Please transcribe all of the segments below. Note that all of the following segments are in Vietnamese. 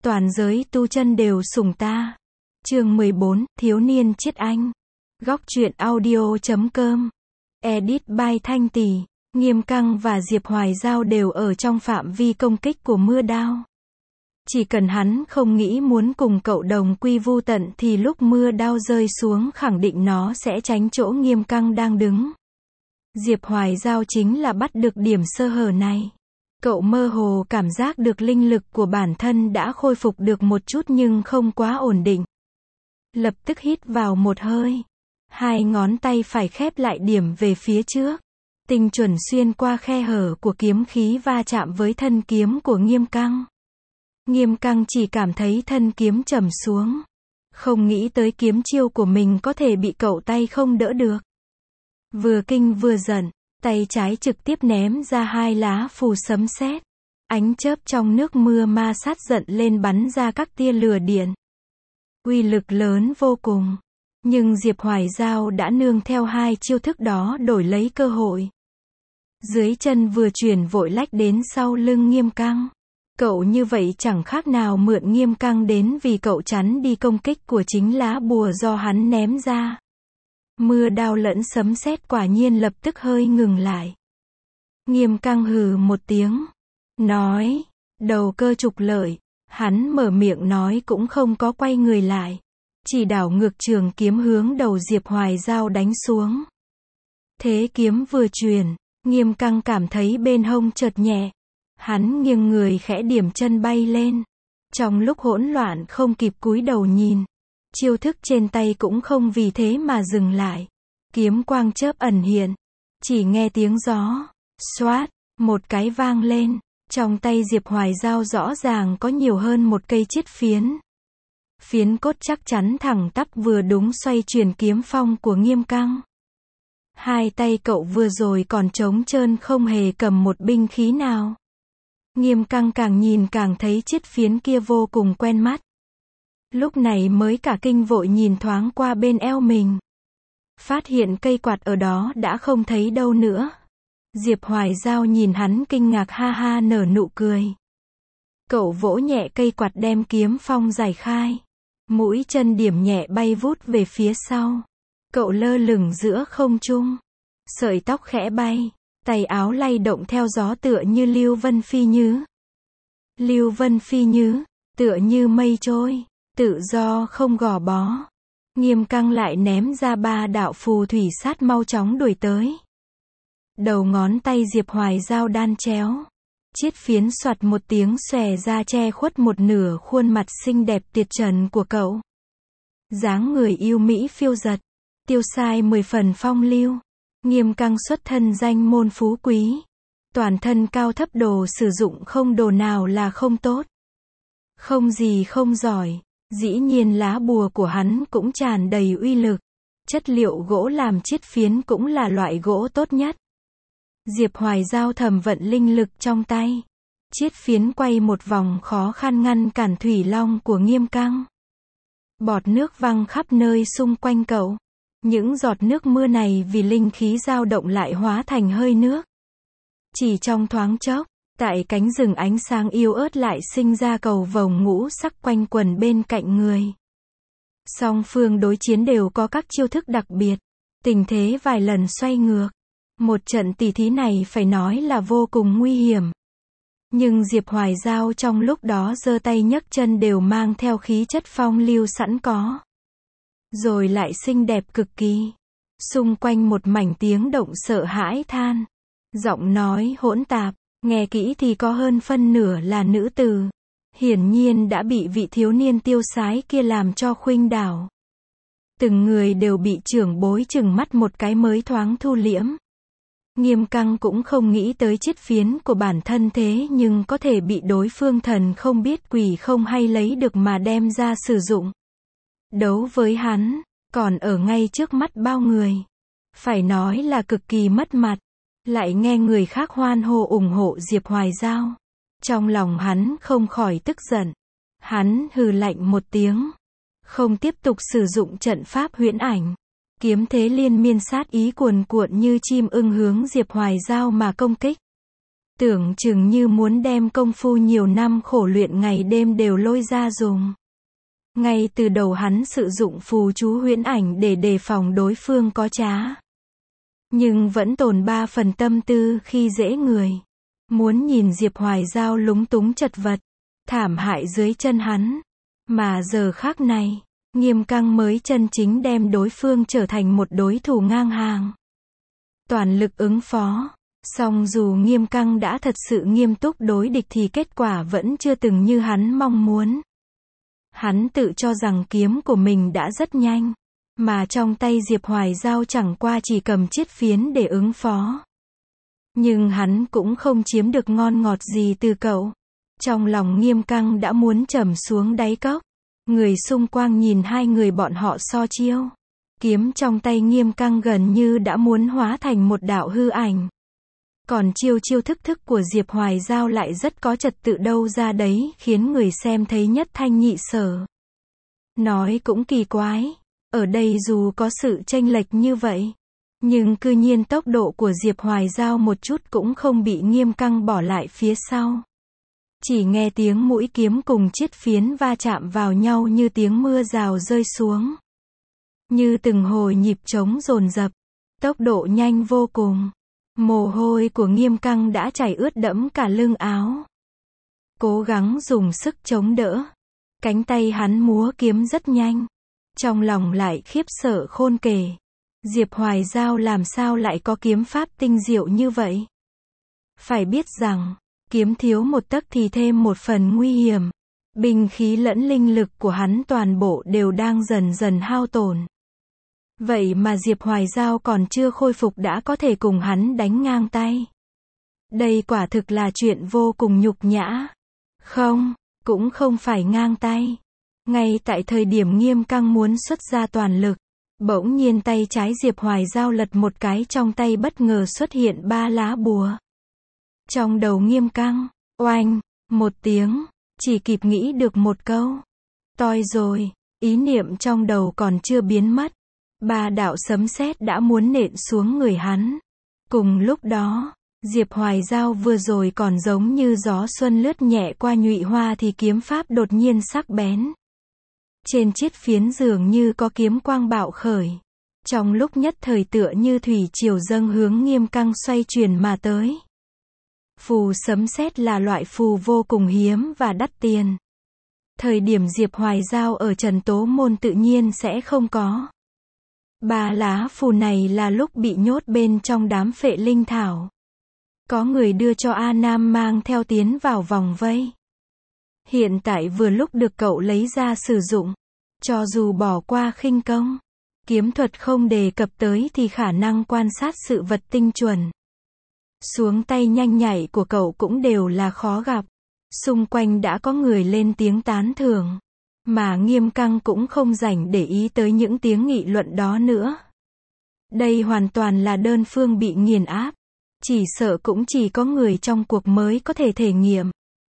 toàn giới tu chân đều sùng ta. Chương 14, thiếu niên chiết anh. Góc truyện audio.com. Edit by Thanh Tỷ. Nghiêm Căng và Diệp Hoài Giao đều ở trong phạm vi công kích của mưa đao. Chỉ cần hắn không nghĩ muốn cùng cậu đồng quy vu tận thì lúc mưa đao rơi xuống khẳng định nó sẽ tránh chỗ Nghiêm Căng đang đứng. Diệp Hoài Giao chính là bắt được điểm sơ hở này. Cậu mơ hồ cảm giác được linh lực của bản thân đã khôi phục được một chút nhưng không quá ổn định. Lập tức hít vào một hơi. Hai ngón tay phải khép lại điểm về phía trước. Tinh chuẩn xuyên qua khe hở của kiếm khí va chạm với thân kiếm của Nghiêm Căng. Nghiêm Căng chỉ cảm thấy thân kiếm trầm xuống. Không nghĩ tới kiếm chiêu của mình có thể bị cậu tay không đỡ được. Vừa kinh vừa giận, tay trái trực tiếp ném ra hai lá phù sấm sét. Ánh chớp trong nước mưa ma sát giận lên bắn ra các tia lửa điện. Uy lực lớn vô cùng. Nhưng Diệp Hoài Giao đã nương theo hai chiêu thức đó đổi lấy cơ hội. Dưới chân vừa chuyển vội lách đến sau lưng Nghiêm Căng. Cậu như vậy chẳng khác nào mượn Nghiêm Căng đến vì cậu chắn đi công kích của chính lá bùa do hắn ném ra. Mưa đao lẫn sấm sét quả nhiên lập tức hơi ngừng lại. Nghiêm Căng hừ một tiếng. Nói, đầu cơ trục lợi. Hắn mở miệng nói cũng không có quay người lại. Chỉ đảo ngược trường kiếm hướng đầu Diệp Hoài Giao đánh xuống. Thế kiếm vừa truyền, Nghiêm Căng cảm thấy bên hông chợt nhẹ. Hắn nghiêng người khẽ điểm chân bay lên. Trong lúc hỗn loạn không kịp cúi đầu nhìn. Chiêu thức trên tay cũng không vì thế mà dừng lại. Kiếm quang chớp ẩn hiện. Chỉ nghe tiếng gió. Xoát, một cái vang lên. Trong tay Diệp Hoài Giao rõ ràng có nhiều hơn một cây chiết phiến. Phiến cốt chắc chắn thẳng tắp vừa đúng xoay chuyển kiếm phong của Nghiêm Căng. Hai tay cậu vừa rồi còn trống trơn không hề cầm một binh khí nào. Nghiêm Căng càng nhìn càng thấy chiết phiến kia vô cùng quen mắt. Lúc này mới cả kinh vội nhìn thoáng qua bên eo mình. Phát hiện cây quạt ở đó đã không thấy đâu nữa. Diệp Hoài Giao nhìn hắn kinh ngạc ha ha nở nụ cười. Cậu vỗ nhẹ cây quạt đem kiếm phong giải khai. Mũi chân điểm nhẹ bay vút về phía sau. Cậu lơ lửng giữa không trung. Sợi tóc khẽ bay. Tay áo lay động theo gió tựa như lưu vân phi nhứ. Lưu vân phi nhứ, tựa như mây trôi. Tự do không gò bó. Nghiêm Căng lại ném ra ba đạo phù thủy sát mau chóng đuổi tới. Đầu ngón tay Diệp Hoài Giao đan chéo. Chiết phiến soạt một tiếng xòe ra che khuất một nửa khuôn mặt xinh đẹp tuyệt trần của cậu. Dáng người yêu mỹ phiêu giật. Tiêu sai 10 phần phong lưu. Nghiêm Căng xuất thân danh môn phú quý. Toàn thân cao thấp đồ sử dụng không đồ nào là không tốt. Không gì không giỏi. Dĩ nhiên lá bùa của hắn cũng tràn đầy uy lực. Chất liệu gỗ làm chiết phiến cũng là loại gỗ tốt nhất. Diệp Hoài Giao thầm vận linh lực trong tay. Chiết phiến quay một vòng khó khăn ngăn cản thủy long của Nghiêm Căng. Bọt nước văng khắp nơi xung quanh cậu. Những giọt nước mưa này vì linh khí dao động lại hóa thành hơi nước. Chỉ trong thoáng chốc, tại cánh rừng ánh sáng yếu ớt lại sinh ra cầu vồng ngũ sắc quanh quần bên cạnh người. Song phương đối chiến đều có các chiêu thức đặc biệt. Tình thế vài lần xoay ngược. Một trận tỉ thí này phải nói là vô cùng nguy hiểm. Nhưng Diệp Hoài Giao trong lúc đó giơ tay nhấc chân đều mang theo khí chất phong lưu sẵn có. Rồi lại xinh đẹp cực kỳ. Xung quanh một mảnh tiếng động sợ hãi than. Giọng nói hỗn tạp, nghe kỹ thì có hơn phân nửa là nữ từ. Hiển nhiên đã bị vị thiếu niên tiêu sái kia làm cho khuynh đảo. Từng người đều bị trưởng bối chừng mắt một cái mới thoáng thu liễm. Nghiêm Căng cũng không nghĩ tới chiết phiến của bản thân thế nhưng có thể bị đối phương thần không biết quỷ không hay lấy được mà đem ra sử dụng. Đấu với hắn, còn ở ngay trước mắt bao người. Phải nói là cực kỳ mất mặt. Lại nghe người khác hoan hô ủng hộ Diệp Hoài Giao. Trong lòng hắn không khỏi tức giận. Hắn hừ lạnh một tiếng. Không tiếp tục sử dụng trận pháp huyễn ảnh. Kiếm thế liên miên sát ý cuồn cuộn như chim ưng hướng Diệp Hoài Giao mà công kích. Tưởng chừng như muốn đem công phu nhiều năm khổ luyện ngày đêm đều lôi ra dùng. Ngay từ đầu hắn sử dụng phù chú huyễn ảnh để đề phòng đối phương có trá. Nhưng vẫn tồn 3 phần tâm tư khi dễ người. Muốn nhìn Diệp Hoài Giao lúng túng chật vật, thảm hại dưới chân hắn. Mà giờ khác này, Nghiêm Căng mới chân chính đem đối phương trở thành một đối thủ ngang hàng. Toàn lực ứng phó. Song dù Nghiêm Căng đã thật sự nghiêm túc đối địch thì kết quả vẫn chưa từng như hắn mong muốn. Hắn tự cho rằng kiếm của mình đã rất nhanh, mà trong tay Diệp Hoài Giao chẳng qua chỉ cầm chiết phiến để ứng phó. Nhưng hắn cũng không chiếm được ngon ngọt gì từ cậu. Trong lòng Nghiêm Căng đã muốn trầm xuống đáy cốc. Người xung quanh nhìn hai người bọn họ so chiêu. Kiếm trong tay Nghiêm Căng gần như đã muốn hóa thành một đạo hư ảnh. Còn chiêu chiêu thức thức của Diệp Hoài Giao lại rất có trật tự đâu ra đấy, khiến người xem thấy nhất thanh nhị sở. Nói cũng kỳ quái, ở đây dù có sự chênh lệch như vậy, nhưng cư nhiên tốc độ của Diệp Hoài Giao một chút cũng không bị Nghiêm Căng bỏ lại phía sau. Chỉ nghe tiếng mũi kiếm cùng chiết phiến va chạm vào nhau như tiếng mưa rào rơi xuống. Như từng hồi nhịp trống dồn dập, tốc độ nhanh vô cùng. Mồ hôi của Nghiêm Căng đã chảy ướt đẫm cả lưng áo. Cố gắng dùng sức chống đỡ. Cánh tay hắn múa kiếm rất nhanh. Trong lòng lại khiếp sợ khôn kể. Diệp Hoài Giao làm sao lại có kiếm pháp tinh diệu như vậy? Phải biết rằng, kiếm thiếu một tấc thì thêm một phần nguy hiểm. Binh khí lẫn linh lực của hắn toàn bộ đều đang dần dần hao tổn. Vậy mà Diệp Hoài Giao còn chưa khôi phục đã có thể cùng hắn đánh ngang tay. Đây quả thực là chuyện vô cùng nhục nhã. Không, cũng không phải ngang tay. Ngay tại thời điểm Nghiêm Căng muốn xuất ra toàn lực, bỗng nhiên tay trái Diệp Hoài Giao lật một cái, trong tay bất ngờ xuất hiện 3 lá bùa. Trong đầu Nghiêm Căng, oanh, một tiếng, chỉ kịp nghĩ được một câu. Toi rồi, ý niệm trong đầu còn chưa biến mất. 3 đạo sấm sét đã muốn nện xuống người hắn. Cùng lúc đó, Diệp Hoài Giao vừa rồi còn giống như gió xuân lướt nhẹ qua nhụy hoa thì kiếm pháp đột nhiên sắc bén. Trên chiết phiến dường như có kiếm quang bạo khởi. Trong lúc nhất thời tựa như thủy triều dâng hướng Nghiêm Căng xoay chuyển mà tới. Phù sấm sét là loại phù vô cùng hiếm và đắt tiền. Thời điểm Diệp Hoài Giao ở Trần Tố Môn tự nhiên sẽ không có. 3 lá phù này là lúc bị nhốt bên trong đám phệ linh thảo. Có người đưa cho A Nam mang theo tiến vào vòng vây. Hiện tại vừa lúc được cậu lấy ra sử dụng. Cho dù bỏ qua khinh công, kiếm thuật không đề cập tới thì khả năng quan sát sự vật tinh chuẩn. Xuống tay nhanh nhạy của cậu cũng đều là khó gặp. Xung quanh đã có người lên tiếng tán thưởng. Mà Nghiêm Căng cũng không rảnh để ý tới những tiếng nghị luận đó nữa. Đây hoàn toàn là đơn phương bị nghiền áp. Chỉ sợ cũng chỉ có người trong cuộc mới có thể thể nghiệm.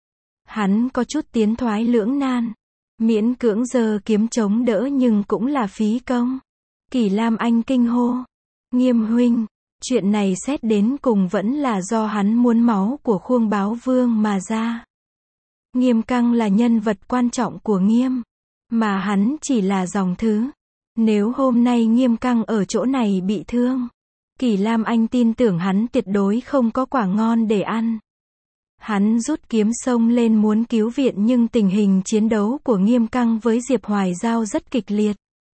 Hắn có chút tiến thoái lưỡng nan. Miễn cưỡng giơ kiếm chống đỡ nhưng cũng là phí công. Kỷ Lam Anh kinh hô. Nghiêm huynh, chuyện này xét đến cùng vẫn là do hắn muốn máu của Khuông Báo Vương mà ra. Nghiêm Căng là nhân vật quan trọng của Nghiêm, mà hắn chỉ là dòng thứ. Nếu hôm nay Nghiêm Căng ở chỗ này bị thương, Kỷ Lam Anh tin tưởng hắn tuyệt đối không có quả ngon để ăn. Hắn rút kiếm xông lên muốn cứu viện nhưng tình hình chiến đấu của Nghiêm Căng với Diệp Hoài Giao rất kịch liệt.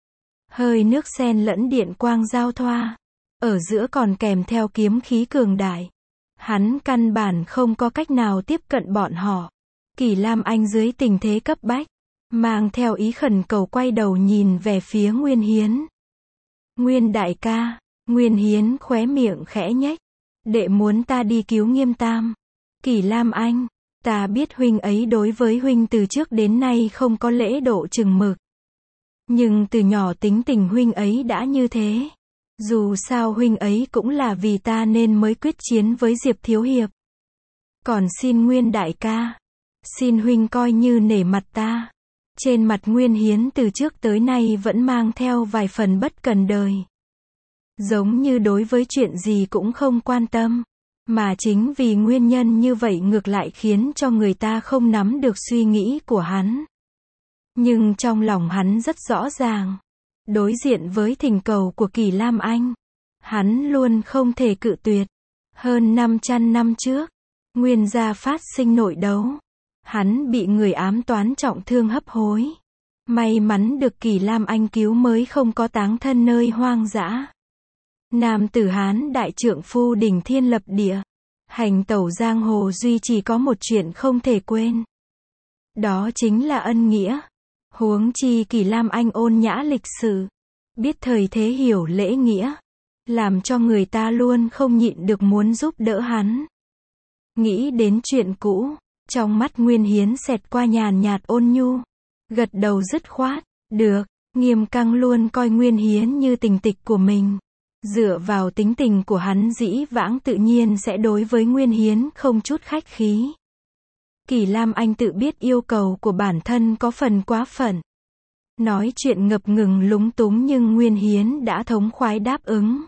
Hơi nước xen lẫn điện quang giao thoa, ở giữa còn kèm theo kiếm khí cường đại. Hắn căn bản không có cách nào tiếp cận bọn họ. Kỷ Lam Anh dưới tình thế cấp bách, mang theo ý khẩn cầu quay đầu nhìn về phía Nguyên Hiến. Nguyên đại ca, Nguyên Hiến khóe miệng khẽ nhếch. Đệ muốn ta đi cứu Nghiêm Tam. Kỷ Lam Anh, ta biết huynh ấy đối với huynh từ trước đến nay không có lễ độ chừng mực. Nhưng từ nhỏ tính tình huynh ấy đã như thế. Dù sao huynh ấy cũng là vì ta nên mới quyết chiến với Diệp Thiếu Hiệp. Còn xin Nguyên đại ca, xin huynh coi như nể mặt ta. Trên mặt Nguyên Hiến từ trước tới nay vẫn mang theo vài phần bất cần đời. Giống như đối với chuyện gì cũng không quan tâm. Mà chính vì nguyên nhân như vậy ngược lại khiến cho người ta không nắm được suy nghĩ của hắn. Nhưng trong lòng hắn rất rõ ràng. Đối diện với thỉnh cầu của Kỳ Lam Anh, hắn luôn không thể cự tuyệt. Hơn 500 năm trước, Nguyên gia phát sinh nội đấu. Hắn bị người ám toán trọng thương hấp hối. May mắn được Kỳ Lam Anh cứu mới không có táng thân nơi hoang dã. Nam tử Hán đại trượng phu đỉnh thiên lập địa. Hành tẩu giang hồ duy chỉ có một chuyện không thể quên. Đó chính là ân nghĩa. Huống chi Kỳ Lam Anh ôn nhã lịch sự. Biết thời thế hiểu lễ nghĩa. Làm cho người ta luôn không nhịn được muốn giúp đỡ hắn. Nghĩ đến chuyện cũ. Trong mắt Nguyên Hiến xẹt qua nhàn nhạt ôn nhu. Gật đầu dứt khoát. Được. Nghiêm Căng luôn coi Nguyên Hiến như tình tịch của mình. Dựa vào tính tình của hắn dĩ vãng tự nhiên sẽ đối với Nguyên Hiến không chút khách khí. Kỳ Lam Anh tự biết yêu cầu của bản thân có phần quá phận. Nói chuyện ngập ngừng lúng túng nhưng Nguyên Hiến đã thống khoái đáp ứng.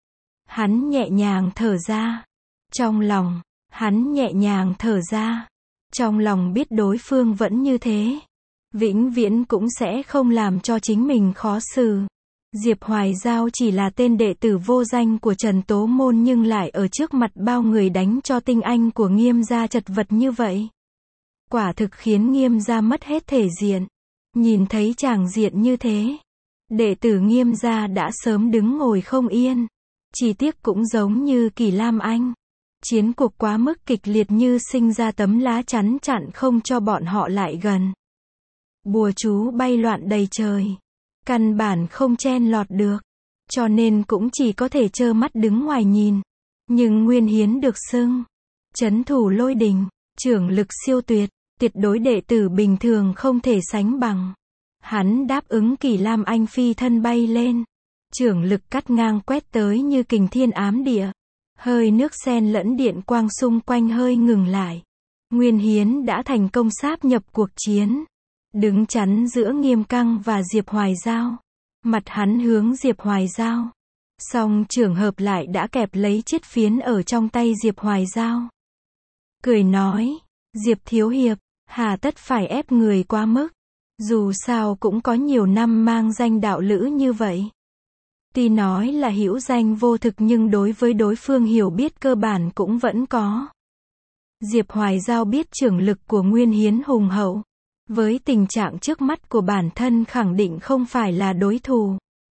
Hắn nhẹ nhàng thở ra. Trong lòng, hắn nhẹ nhàng thở ra. Trong lòng biết đối phương vẫn như thế. Vĩnh viễn cũng sẽ không làm cho chính mình khó xử. Diệp Hoài Giao chỉ là tên đệ tử vô danh của Trần Tố Môn nhưng lại ở trước mặt bao người đánh cho tinh anh của Nghiêm gia chật vật như vậy. Quả thực khiến Nghiêm gia mất hết thể diện. Nhìn thấy tràng diện như thế, đệ tử Nghiêm gia đã sớm đứng ngồi không yên. Chỉ tiếc cũng giống như Kỳ Lam Anh. Chiến cuộc quá mức kịch liệt như sinh ra tấm lá chắn chặn không cho bọn họ lại gần. Bùa chú bay loạn đầy trời. Căn bản không chen lọt được. Cho nên cũng chỉ có thể trơ mắt đứng ngoài nhìn. Nhưng Nguyên Hiến được xưng trấn thủ lôi đình, trưởng lực siêu tuyệt, tuyệt đối đệ tử bình thường không thể sánh bằng. Hắn đáp ứng Kỳ Lam Anh phi thân bay lên. Trưởng lực cắt ngang quét tới như kình thiên ám địa. Hơi nước xen lẫn điện quang xung quanh hơi ngừng lại. Nguyên Hiến đã thành công sáp nhập cuộc chiến. Đứng chắn giữa Nghiêm Căng và Diệp Hoài Giao. Mặt hắn hướng Diệp Hoài Giao. Song trường hợp lại đã kẹp lấy chiếc phiến ở trong tay Diệp Hoài Giao. Cười nói, Diệp Thiếu Hiệp, hà tất phải ép người quá mức. Dù sao cũng có nhiều năm mang danh đạo lữ như vậy. Tuy nói là hữu danh vô thực nhưng đối với đối phương hiểu biết cơ bản cũng vẫn có. Diệp Hoài Giao biết trưởng lực của Nguyên Hiến hùng hậu. Với tình trạng trước mắt của bản thân khẳng định không phải là đối thủ.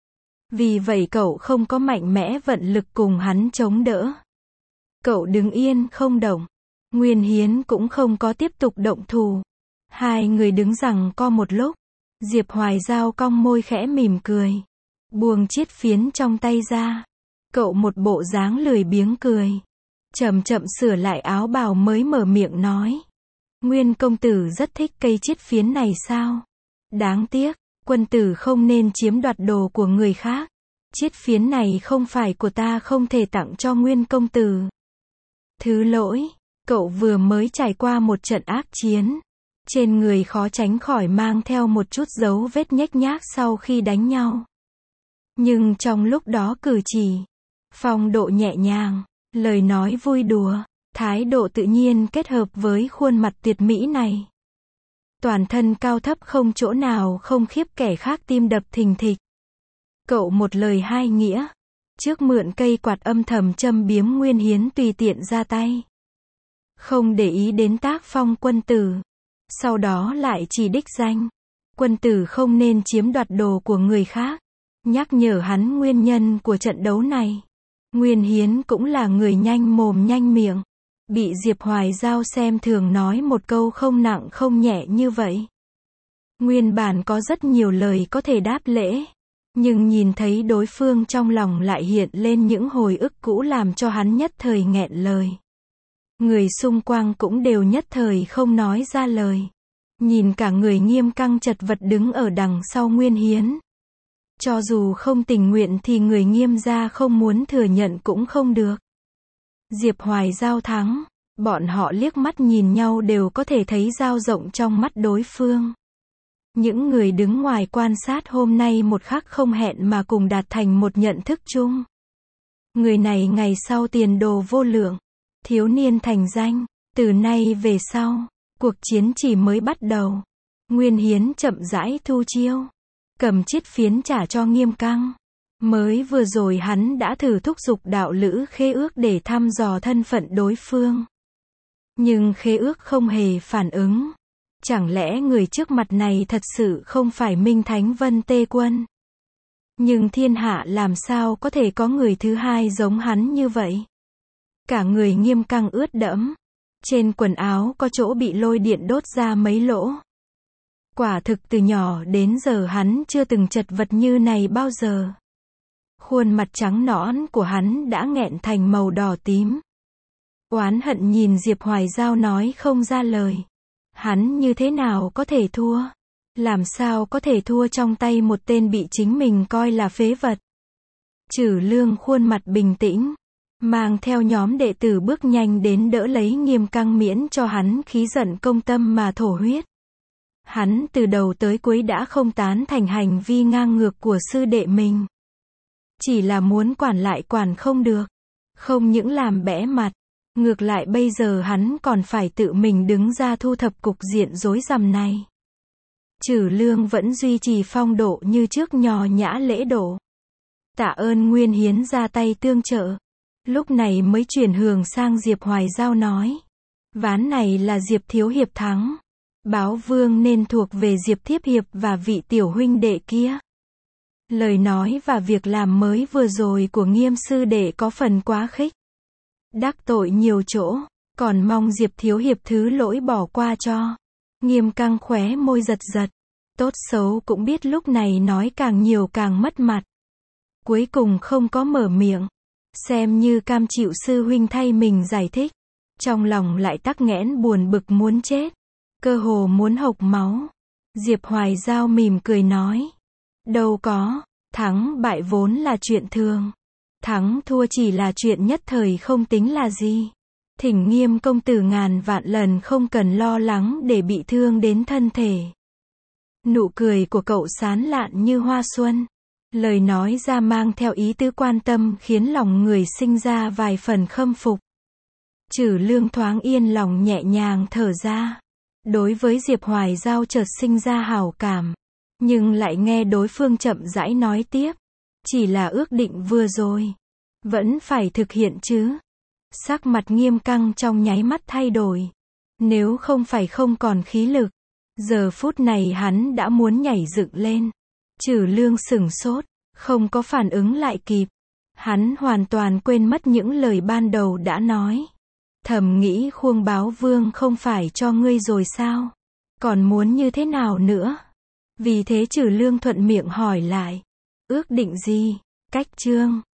Vì vậy cậu không có mạnh mẽ vận lực cùng hắn chống đỡ. Cậu đứng yên không động. Nguyên Hiến cũng không có tiếp tục động thủ. Hai người đứng giằng co một lúc. Diệp Hoài Giao cong môi khẽ mỉm cười. Buông chiếc phiến trong tay ra. Cậu một bộ dáng lười biếng cười. Chậm chậm sửa lại áo bào mới mở miệng nói. Nguyên công tử rất thích cây chiết phiến này sao? Đáng tiếc, quân tử không nên chiếm đoạt đồ của người khác. Chiết phiến này không phải của ta không thể tặng cho Nguyên công tử. Thứ lỗi, cậu vừa mới trải qua một trận ác chiến. Trên người khó tránh khỏi mang theo một chút dấu vết nhếch nhác sau khi đánh nhau. Nhưng trong lúc đó cử chỉ, phong độ nhẹ nhàng, lời nói vui đùa. Thái độ tự nhiên kết hợp với khuôn mặt tuyệt mỹ này. Toàn thân cao thấp không chỗ nào không khiếp kẻ khác tim đập thình thịch. Cậu một lời hai nghĩa. Trước mượn cây quạt âm thầm châm biếm Nguyên Hiến tùy tiện ra tay. Không để ý đến tác phong quân tử. Sau đó lại chỉ đích danh. Quân tử không nên chiếm đoạt đồ của người khác. Nhắc nhở hắn nguyên nhân của trận đấu này. Nguyên Hiến cũng là người nhanh mồm nhanh miệng. Bị Diệp Hoài Giao xem thường nói một câu không nặng không nhẹ như vậy. Nguyên bản có rất nhiều lời có thể đáp lễ. Nhưng nhìn thấy đối phương trong lòng lại hiện lên những hồi ức cũ làm cho hắn nhất thời nghẹn lời. Người xung quanh cũng đều nhất thời không nói ra lời. Nhìn cả người Nghiêm Căng chật vật đứng ở đằng sau Nguyên Hiến. Cho dù không tình nguyện thì người Nghiêm gia không muốn thừa nhận cũng không được. Diệp Hoài Giao thắng, bọn họ liếc mắt nhìn nhau đều có thể thấy dao rộng trong mắt đối phương. Những người đứng ngoài quan sát hôm nay một khắc không hẹn mà cùng đạt thành một nhận thức chung. Người này ngày sau tiền đồ vô lượng, Thiếu niên thành danh. Từ nay về sau, cuộc chiến chỉ mới bắt đầu. Nguyên Hiến chậm rãi thu chiêu. Cầm chiết phiến trả cho Nghiêm Căng. Mới vừa rồi hắn đã thử thúc giục đạo lữ Khê Ước để thăm dò thân phận đối phương. Nhưng Khê Ước không hề phản ứng. Chẳng lẽ người trước mặt này thật sự không phải Minh Thánh Vân Tê Quân? Nhưng thiên hạ làm sao có thể có người thứ hai giống hắn như vậy? Cả người Nghiêm Căng ướt đẫm. Trên quần áo có chỗ bị lôi điện đốt ra mấy lỗ. Quả thực từ nhỏ đến giờ hắn chưa từng chật vật như này bao giờ. Khuôn mặt trắng nõn của hắn đã nghẹn thành màu đỏ tím. Oán hận nhìn Diệp Hoài Giao nói không ra lời. Hắn như thế nào có thể thua? Làm sao có thể thua trong tay một tên bị chính mình coi là phế vật? Trử Lương khuôn mặt bình tĩnh, mang theo nhóm đệ tử bước nhanh đến đỡ lấy Nghiêm Căng miễn cho hắn khí giận công tâm mà thổ huyết. Hắn từ đầu tới cuối đã không tán thành hành vi ngang ngược của sư đệ mình. Chỉ là muốn quản lại quản không được. Không những làm bẽ mặt, ngược lại bây giờ hắn còn phải tự mình đứng ra thu thập cục diện rối rắm này. Trử Lương vẫn duy trì phong độ như trước, nhò nhã lễ độ. Tạ ơn Nguyên Hiến ra tay tương trợ. Lúc này mới chuyển hướng sang Diệp Hoài Giao nói. Ván này là Diệp Thiếu Hiệp thắng. Báo Vương nên thuộc về Diệp Thiếp Hiệp và vị tiểu huynh đệ kia. Lời nói và việc làm mới vừa rồi của Nghiêm sư đệ có phần quá khích. Đắc tội nhiều chỗ, còn mong Diệp Thiếu Hiệp thứ lỗi bỏ qua cho. Nghiêm Căng khóe môi giật giật. Tốt xấu cũng biết lúc này nói càng nhiều càng mất mặt. Cuối cùng không có mở miệng. Xem như cam chịu sư huynh thay mình giải thích. Trong lòng lại tắc nghẽn buồn bực muốn chết. Cơ hồ muốn hộc máu. Diệp Hoài Giao mỉm cười nói. Đâu có, thắng bại vốn là chuyện thường. Thắng thua chỉ là chuyện nhất thời, không tính là gì. Thỉnh Nghiêm công tử ngàn vạn lần không cần lo lắng để bị thương đến thân thể. Nụ cười của cậu sán lạn như hoa xuân. Lời nói ra mang theo ý tứ quan tâm khiến lòng người sinh ra vài phần khâm phục. Trử Lương thoáng yên lòng nhẹ nhàng thở ra. Đối với Diệp Hoài Giao chợt sinh ra hảo cảm. Nhưng lại nghe đối phương chậm rãi nói tiếp. Chỉ là ước định vừa rồi. Vẫn phải thực hiện chứ. Sắc mặt Nghiêm Căng trong nháy mắt thay đổi. Nếu không phải không còn khí lực. Giờ phút này hắn đã muốn nhảy dựng lên. Trử Lương sửng sốt. Không có phản ứng lại kịp. Hắn hoàn toàn quên mất những lời ban đầu đã nói. Thầm nghĩ Khuông Báo Vương không phải cho ngươi rồi sao? Còn muốn như thế nào nữa? Vì thế Trử Lương thuận miệng hỏi lại. Ước định gì? Cách chương